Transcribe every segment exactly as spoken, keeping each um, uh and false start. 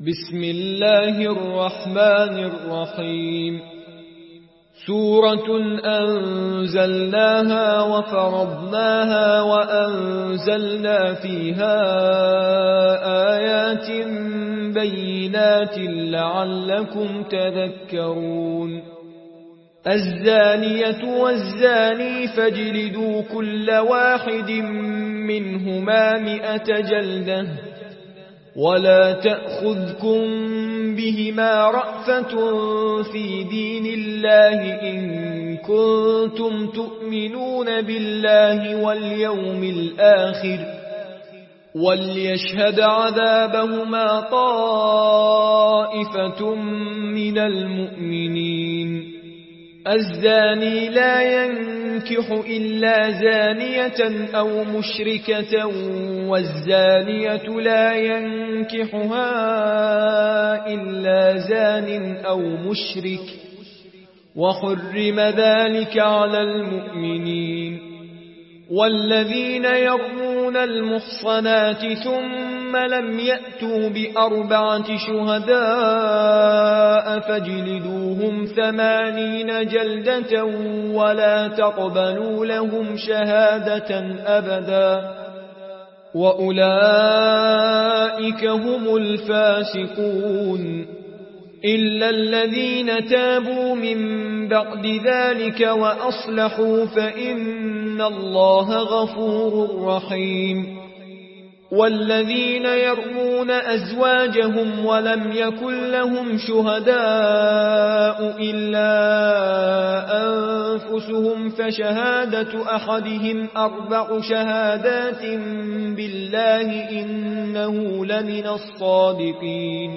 بسم الله الرحمن الرحيم. سورة أنزلناها وفرضناها وأنزلنا فيها آيات بينات لعلكم تذكرون. الزانية والزاني فاجلدوا كل واحد منهما مئة جلدة ولا تأخذكم بهما رأفة في دين الله إن كنتم تؤمنون بالله واليوم الآخر وليشهد عذابهما طائفة من المؤمنين. الزاني لا ينكح إلا زانية أو مشركة والزانية لا ينكحها إلا زان أو مشرك وحرم ذلك على المؤمنين. والذين يرمون المحصنات ثم لم يأتوا بأربعة شهداء فاجلدوهم ثمانين جلدة ولا تقبلوا لهم شهادة أبدا وأولئك هم الفاسقون إلا الذين تابوا من بعد ذلك وأصلحوا فإن الله غفور رحيم. والذين يرمون أزواجهم ولم يكن لهم شهداء إلا أنفسهم فشهادة أحدهم أربع شهادات بالله إنه لمن الصادقين.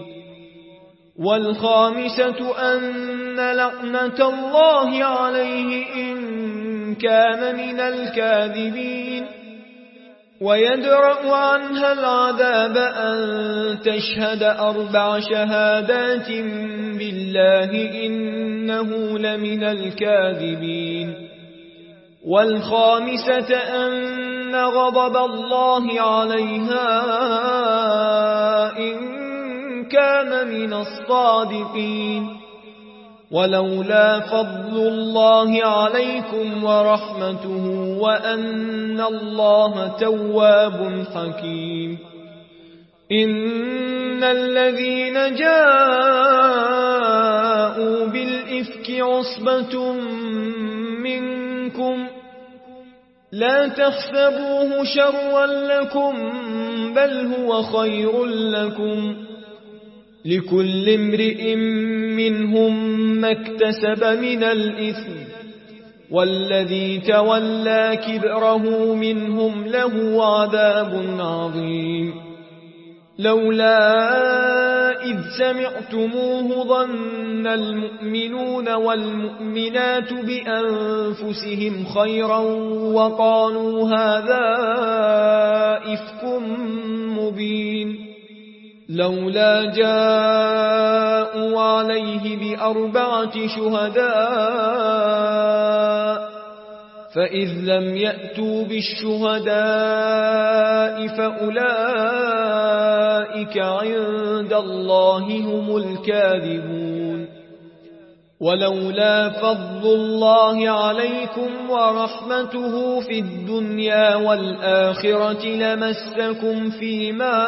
والخامسة أن لعنة الله عليه إن كان من الكاذبين. ويدرأ عنها العذاب أن تشهد أربع شهادات بالله إنه لمن الكاذبين. والخامسة أن غضب الله عليها إن كان من الصادقين. ولولا فضل الله عليكم ورحمته وأن الله تواب حكيم. إن الذين جاءوا بالإفك عصبة منكم لا تحسبوه شرا لكم بل هو خير لكم لكل امرئ منهم ما اكتسب من الإثم والذي تولى كبره منهم له عذاب عظيم. لولا إذ سمعتموه ظن المؤمنون والمؤمنات بأنفسهم خيرا وقالوا هذا إفك مبين. لولا جاءوا عليه بأربعة شهداء فإذ لم يأتوا بالشهداء فأولئك عند الله هم الكاذبون. ولولا فضل الله عليكم ورحمته في الدنيا والآخرة لمسكم فيما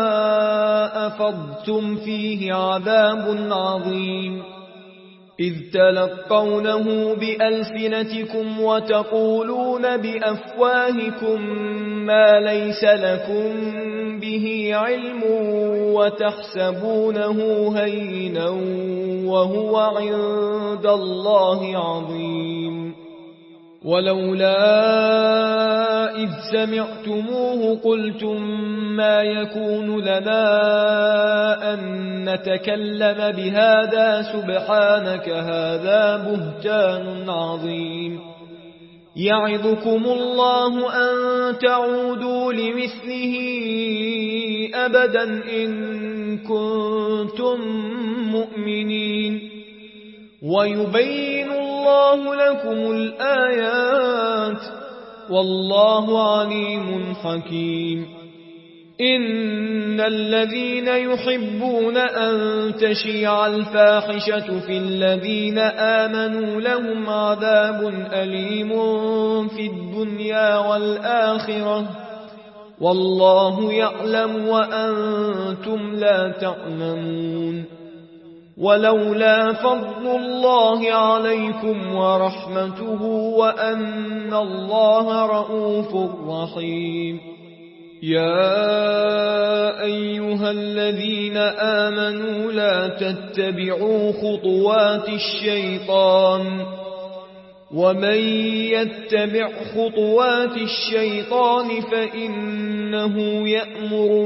أفضتم فيه عذاب عظيم. إذ تلقونه بألسنتكم وتقولون بأفواهكم ما ليس لكم به علم وتحسبونه هينا وهو عند الله عظيم. ولولا إذ سمعتموه قلتم ما يكون لنا أن نتكلم بهذا سبحانك هذا بهتان عظيم. يعظكم الله أن تعودوا لمثله أبدا إن كنتم مؤمنين. ويبين الله لكم الآيات والله عليم حكيم. إن الذين يحبون أن تشيع الفاحشة في الذين آمنوا لهم عذاب أليم في الدنيا والآخرة والله يعلم وأنتم لا تعلمون. ولولا فضل الله عليكم ورحمته وأن الله رؤوف رحيم. يا أيها الذين آمنوا لا تتبعوا خطوات الشيطان ومن يتبع خطوات الشيطان فإنه يأمر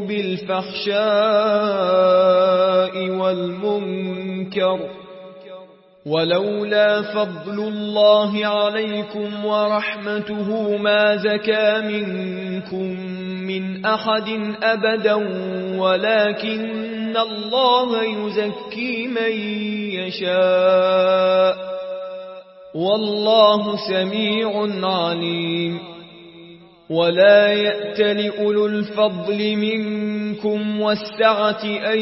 بالفحشاء والمنكر ولولا فضل الله عليكم ورحمته ما زكى منكم من أحد أبدا ولكن الله يزكي من يشاء والله سميع عليم. ولا يأتل أولو الفضل منكم والسعة أن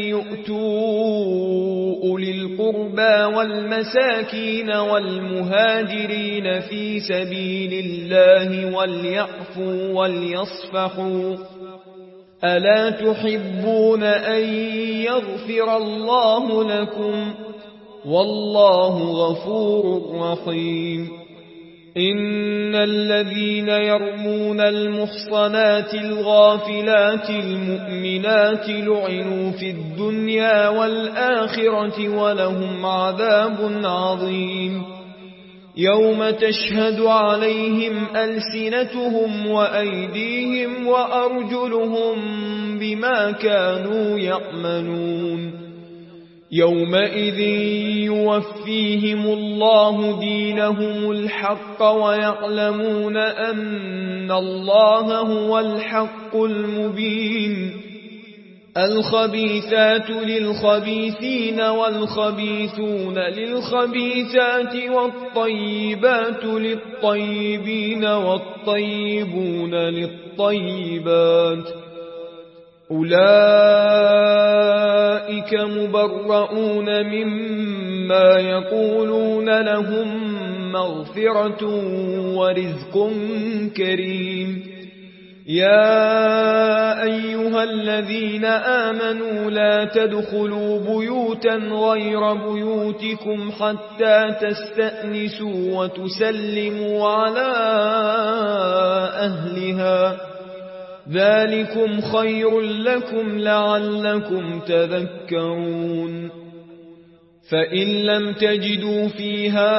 يؤتوا أولي القربى والمساكين والمهاجرين في سبيل الله وليعفوا وليصفحوا ألا تحبون أن يغفر الله لكم والله غفور رحيم. إن الذين يرمون المحصنات الغافلات المؤمنات لعنوا في الدنيا والآخرة ولهم عذاب عظيم. يوم تشهد عليهم ألسنتهم وأيديهم وأرجلهم بما كانوا يعملون. يومئذ يوفيهم الله دينهم الحق ويعلمون أن الله هو الحق المبين. الخبيثات للخبيثين والخبيثون للخبيثات والطيبات للطيبين والطيبون للطيبات أولئك مبرؤون مما يقولون لهم مغفرة ورزق كريم. يا أيها الذين آمنوا لا تدخلوا بيوتا غير بيوتكم حتى تستأنسوا وتسلموا على أهلها ذلكم خير لكم لعلكم تذكرون. فإن لم تجدوا فيها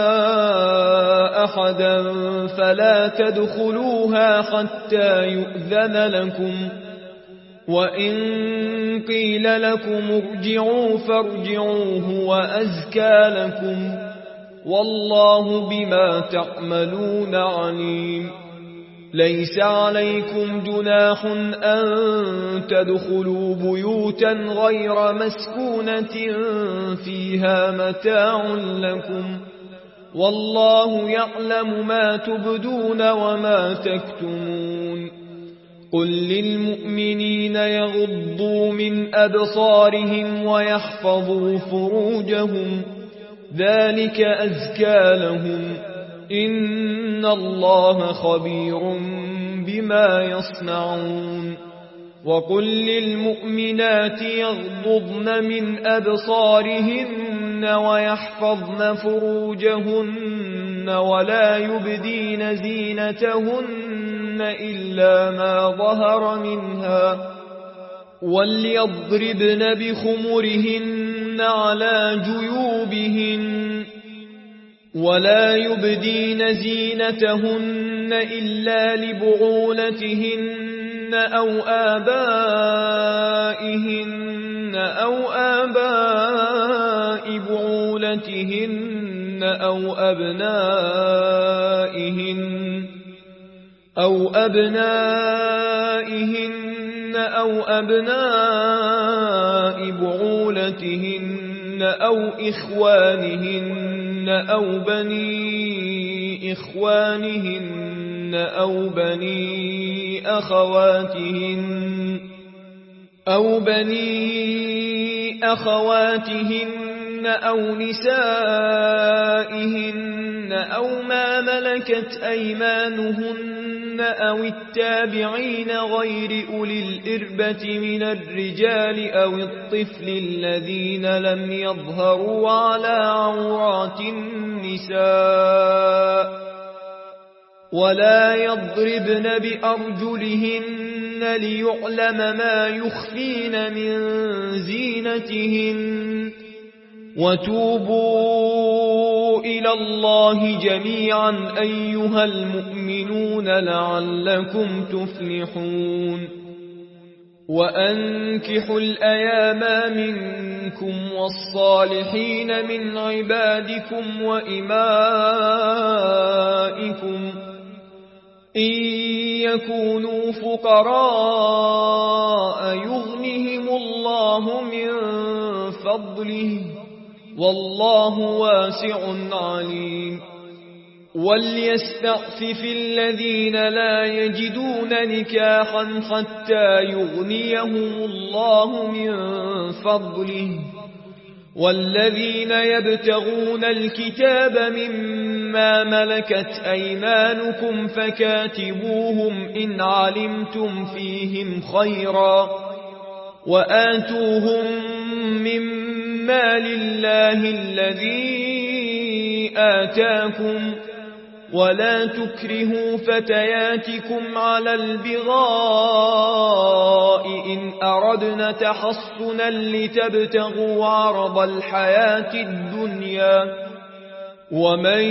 أحدا فلا تدخلوها حتى يؤذن لكم وإن قيل لكم ارجعوا فارجعوه وأزكى لكم والله بما تعملون عليم. ليس عليكم جناح أن تدخلوا بيوتا غير مسكونة فيها متاع لكم والله يعلم ما تبدون وما تكتمون. قل للمؤمنين يغضوا من أبصارهم ويحفظوا فروجهم ذلك أزكى لهم إن الله خبير بما يصنعون. وقل للمؤمنات يغضضن من أبصارهن ويحفظن فروجهن ولا يبدين زينتهن إلا ما ظهر منها وليضربن بخمرهن على جيوبهن ولا يبدين زينتهن إلا لبعولتهن أو آبائهن أو آباء بعولتهن أو أبنائهن أو أبنائهن أو أبناء بعولتهن أو إخوانهن أو بني إخوانهن أو بني أخواتهن أو بني أخواتهن أو نسائهن أو ما ملكت أيمانهن أو التابعين غير أولي الإربة من الرجال أو الطفل الذين لم يظهروا على عورات النساء ولا يضربن بأرجلهن ليعلم ما يخفين من زينتهن وتوبوا إلى الله جميعا أيها المؤمنون لعلكم تفلحون وأنكحوا الأيام منكم والصالحين من عبادكم وإمائكم إن يكونوا فقراء يغنهم الله من فضله والله واسع عليم وليستعفف الذين لا يجدون نكاحا حتى يغنيهم الله من فضله والذين يبتغون الكتاب مما ملكت أيمانكم فكاتبوهم إن علمتم فيهم خيرا وآتوهم مما لله الذي آتاكم ولا تكرهوا فتياتكم على البغاء إن أردنا تحصنا لتبتغوا عرض الحياة الدنيا ومن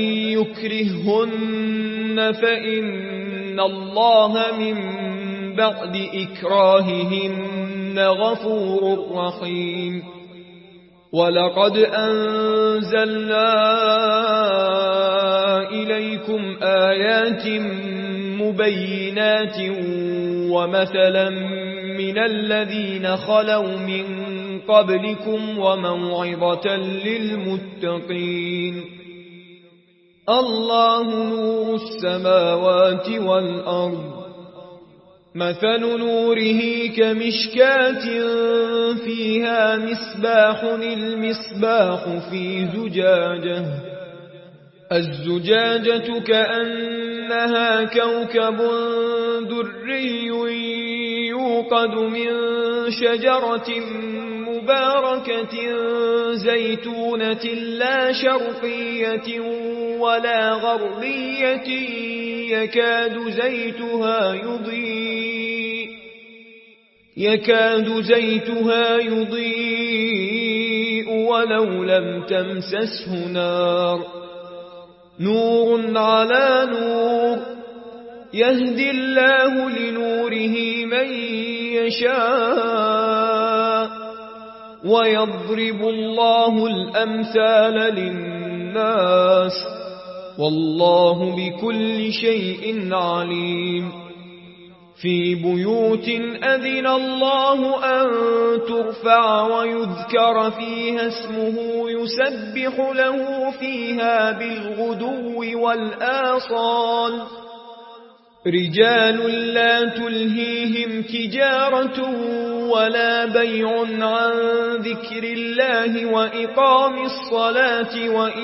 يكرههن فإن الله من بعد إكراههن غفور رحيم ولقد أنزلنا إليكم آيات مبينات ومثلا من الذين خلوا من قبلكم وموعظة للمتقين الله نور السماوات والأرض مثل نوره كمشكاة فيها مصباح المصباح في زجاجة الزجاجة كأنها كوكب دري يوقد من شجرة مباركة زيتونة لا شرقية ولا غربية يكاد زيتها يضيء يكاد زيتها يضيء ولو لم تمسسه نار نور على نور يهدي الله لنوره من يشاء ويضرب الله الأمثال للناس والله بكل شيء عليم في بيوت أذن الله أن ترفع ويذكر فيها اسمه يسبح له فيها بالغدو والآصال رجال لا تلهيهم تجارة ولا بيع عن ذكر الله وإقام الصلاة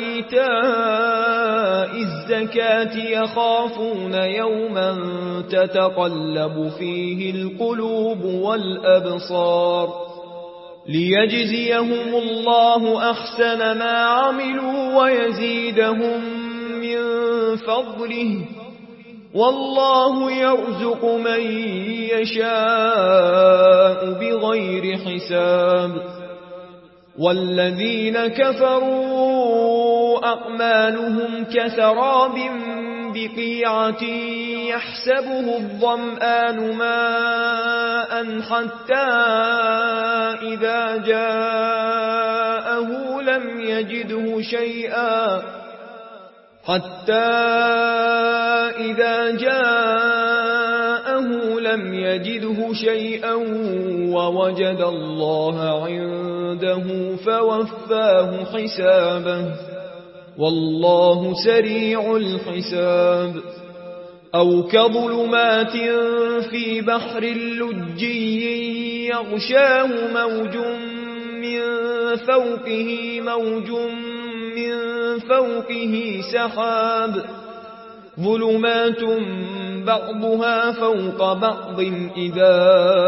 وإيتاء الزكاة يخافون يوما تتقلب فيه القلوب والأبصار ليجزيهم الله أحسن ما عملوا ويزيدهم من فضله والله يرزق من يشاء بغير حساب والذين كفروا أعمالهم كسراب بقيعة يحسبه الظمآن ماء حتى إذا جاءه لم يجده شيئا حتى إذا جاءه لم يجده شيئا ووجد الله عنده فوفاه حسابه والله سريع الحساب أو كظلمات في بحر لجي يغشاه موج من فوقه موج من فوقه سحاب ظلمات بعضها فوق بعض إذا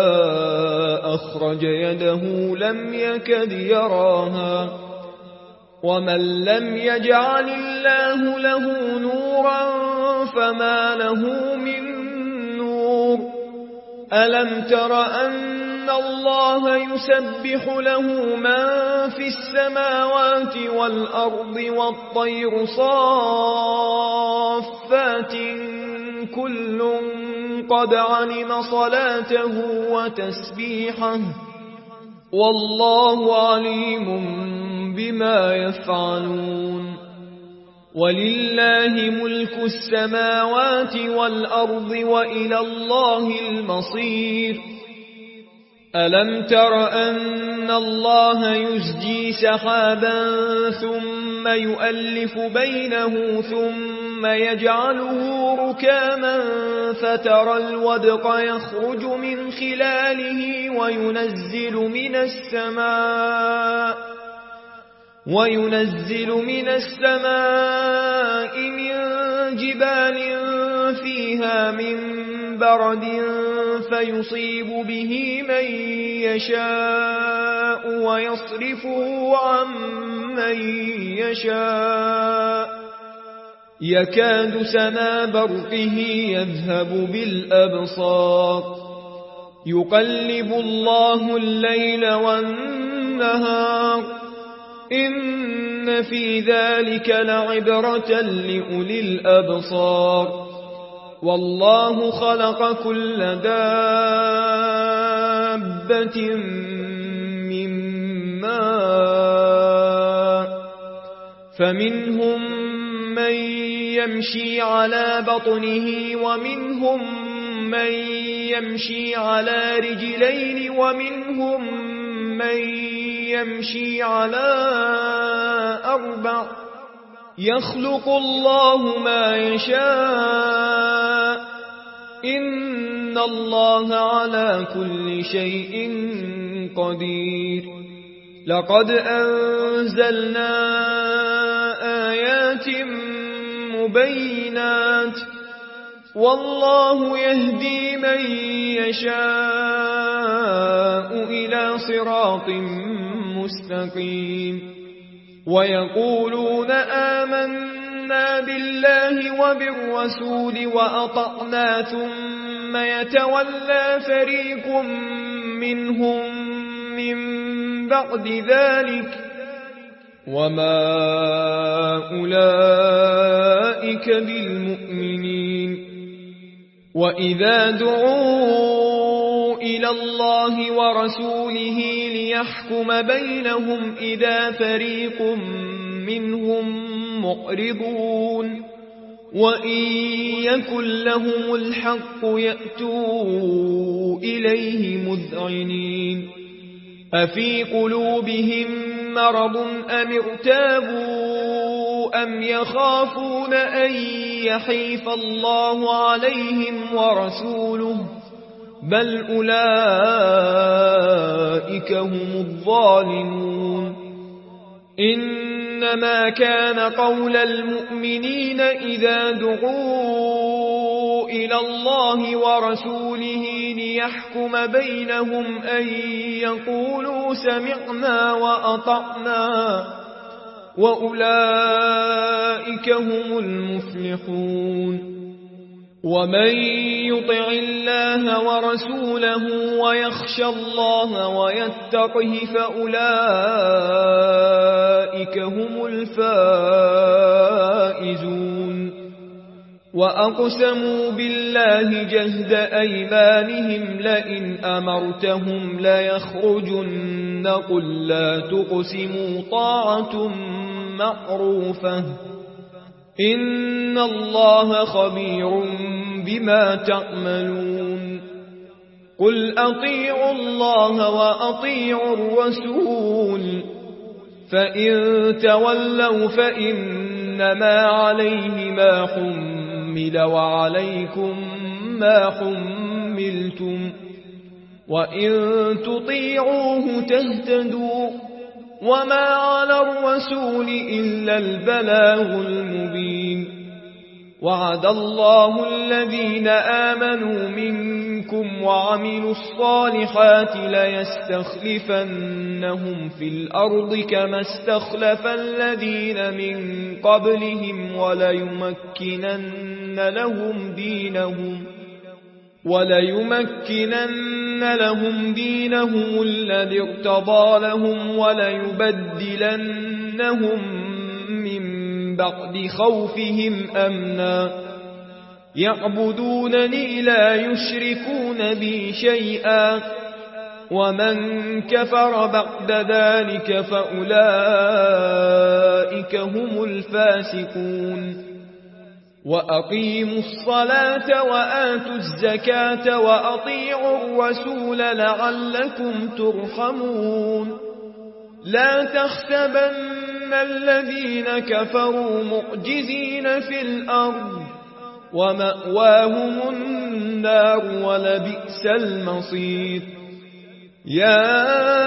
أخرج يده لم يكد يراها ومن لم يجعل الله له نورا فما له من نور ألم تر أن الله يسبح له من في السماوات والأرض والطير صافات كل قد علم صلاته وتسبيحه والله عليم بما يفعلون ولله ملك السماوات والأرض وإلى الله المصير ألم تر أن الله يزجي سحابا ثم يؤلف بينه ثم يجعله ركاما فترى الودق يخرج من خلاله وينزل من السماء وينزل من السماء من جبال فيها من برد فيصيب به من يشاء ويصرفه عن من يشاء يكاد سنا برقه يذهب بالأبصار يقلب الله الليل والنهار إن في ذلك لعبرة لأولي الأبصار والله خلق كل دابة من ماء فمنهم من يمشي على بطنه ومنهم من يمشي على رجلين ومنهم من يمشي على أربع يخلق الله ما يشاء إن الله على كل شيء قدير لقد أنزلنا آيات مبينات والله يهدي من يشاء إلى صراط مستقيم ويقولون آمنا بالله وبالرسول وأطعنا ثم يتولى فريق منهم من بعد ذلك وما أولئك بالمؤمنين وإذا دعوا إلى الله ورسوله ليحكم بينهم إذا فريق منهم معرضون وإن يكن لهم الحق يأتوا إليه مذعنين أفي قلوبهم مرض أم ارتابوا أم يخافون أن يحيف الله عليهم ورسوله بل أولئك هم الظالمون إنما كان قول المؤمنين إذا دعوا إلى الله ورسوله ليحكم بينهم أن يقولوا سمعنا وأطعنا وأولئك هم المفلحون ومن يطع الله ورسوله ويخشى الله ويتقه فأولئك هم الفائزون وأقسموا بالله جهد أيمانهم لئن أمرتهم ليخرجن قل لا تقسموا طاعة معروفة إن الله خبير بما تعملون قل أطيعوا الله وأطيعوا الرسول فإن تولوا فإنما عليه ما حمل وعليكم ما حملتم وإن تطيعوه تهتدوا وما على الرسول إلا البلاغ المبين وعد الله الذين آمنوا منكم وعملوا الصالحات ليستخلفنهم في الأرض كما استخلف الذين من قبلهم وليمكنن لهم دينهم وليمكنن لهم دينهم الذي ارتضى لهم وليبدلنهم من بعد خوفهم أمنا يعبدونني لا يشركون بي شيئا ومن كفر بعد ذلك فأولئك هم الفاسقون وأقيموا الصلاة وآتوا الزكاة وأطيعوا الرسول لعلكم ترحمون لا تحسبن الذين كفروا معجزين في الأرض ومأواهم النار ولبئس المصير يا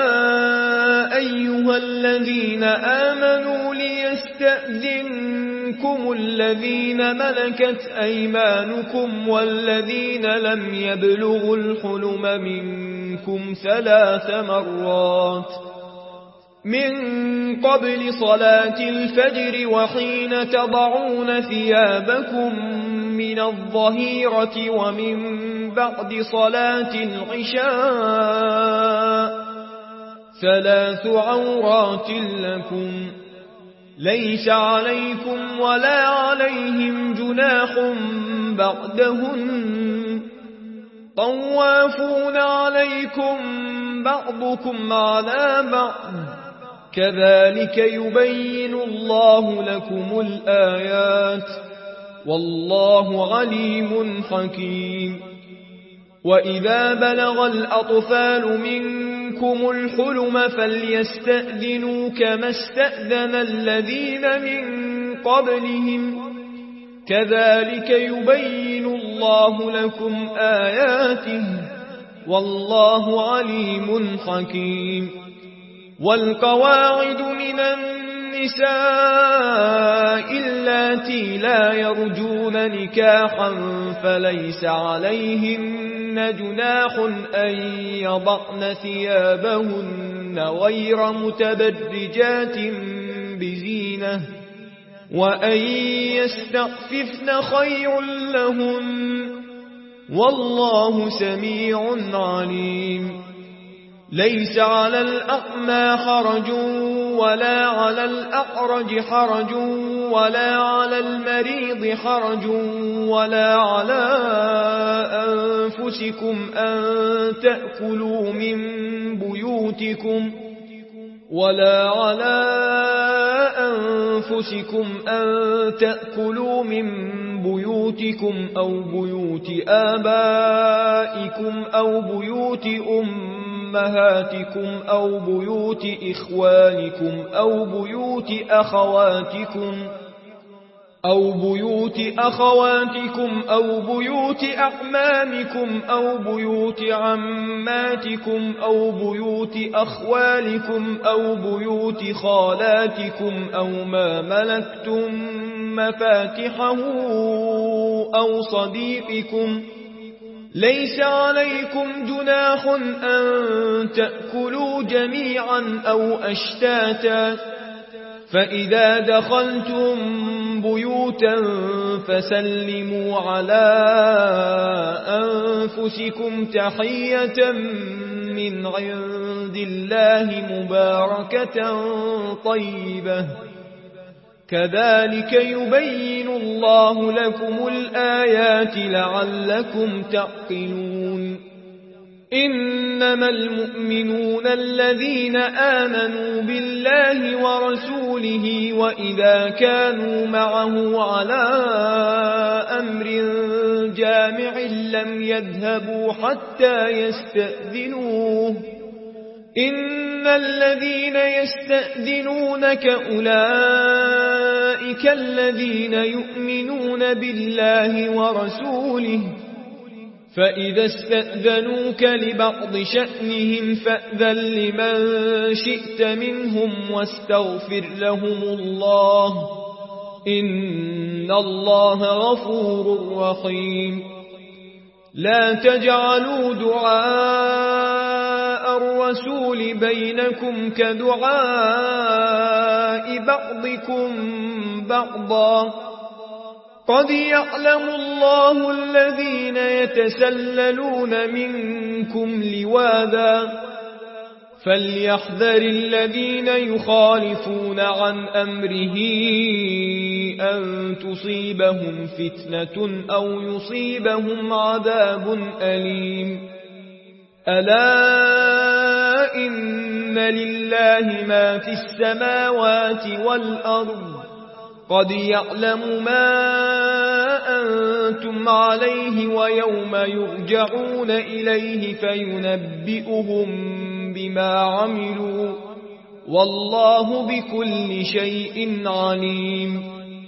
أيها الذين آمنوا ليستأذنكم الذين ملكت أيمانكم والذين لم يبلغوا الحلم منكم ثلاث مرات من قبل صلاة الفجر وحين تضعون ثيابكم من الظهيرة ومن بعد صلاة العشاء ثلاث عورات لكم ليس عليكم ولا عليهم جناح بعدهن طوافون عليكم بعضكم على بعض كذلك يبين الله لكم الآيات والله عليم حكيم وإذا بلغ الأطفال منكم الحلم فليستأذنوا كما استأذن الذين من قبلهم كذلك يبين الله لكم آياته والله عليم حكيم والقواعد من النساء اللاتي لا يرجون نكاحا فليس عليهن جناح أن يضعن ثيابهن غير متبرجات بزينة وأن يستعففن خير لهن والله سميع عليم ليس على الأعمى حرج ولا على الأعرج حرج ولا على المريض حرج ولا على أنفسكم أن تأكلوا من بيوتكم ولا على أنفسكم أن تأكلوا من بيوتكم أو بيوت آبائكم أو بيوت أمهاتكم أو بيوت إخوانكم أو بيوت أخواتكم أو بيوت أخواتكم أو بيوت أعمامكم أو بيوت عماتكم أو بيوت أخوالكم أو بيوت خالاتكم أو ما ملكتم مفاتحه أو صديقكم ليس عليكم جناح أن تأكلوا جميعا أو أشتاتا فإذا دخلتم بيوتا فسلموا على أنفسكم تحية من عند الله مباركة طيبة كذلك يبين الله لكم الآيات لعلكم تعقلون إنما المؤمنون الذين آمنوا بالله ورسوله وإذا كانوا معه على أمر جامع لم يذهبوا حتى يستأذنوه إن الذين يستأذنونك أولئك الذين يؤمنون بالله ورسوله فإذا استأذنوك لبعض شأنهم فأذن لمن شئت منهم واستغفر لهم الله إن الله غفور رحيم لا تجعلوا دعاء الرسول بينكم كدعاء بعضكم بعضا قد يعلم الله الذين يتسللون منكم لواذا فليحذر الذين يخالفون عن أمره أن تصيبهم فتنة أو يصيبهم عذاب أليم ألا إن لله ما في السماوات والأرض قد يعلم ما أنتم عليه ويوم يرجعون إليه فينبئهم بما عملوا والله بكل شيء عليم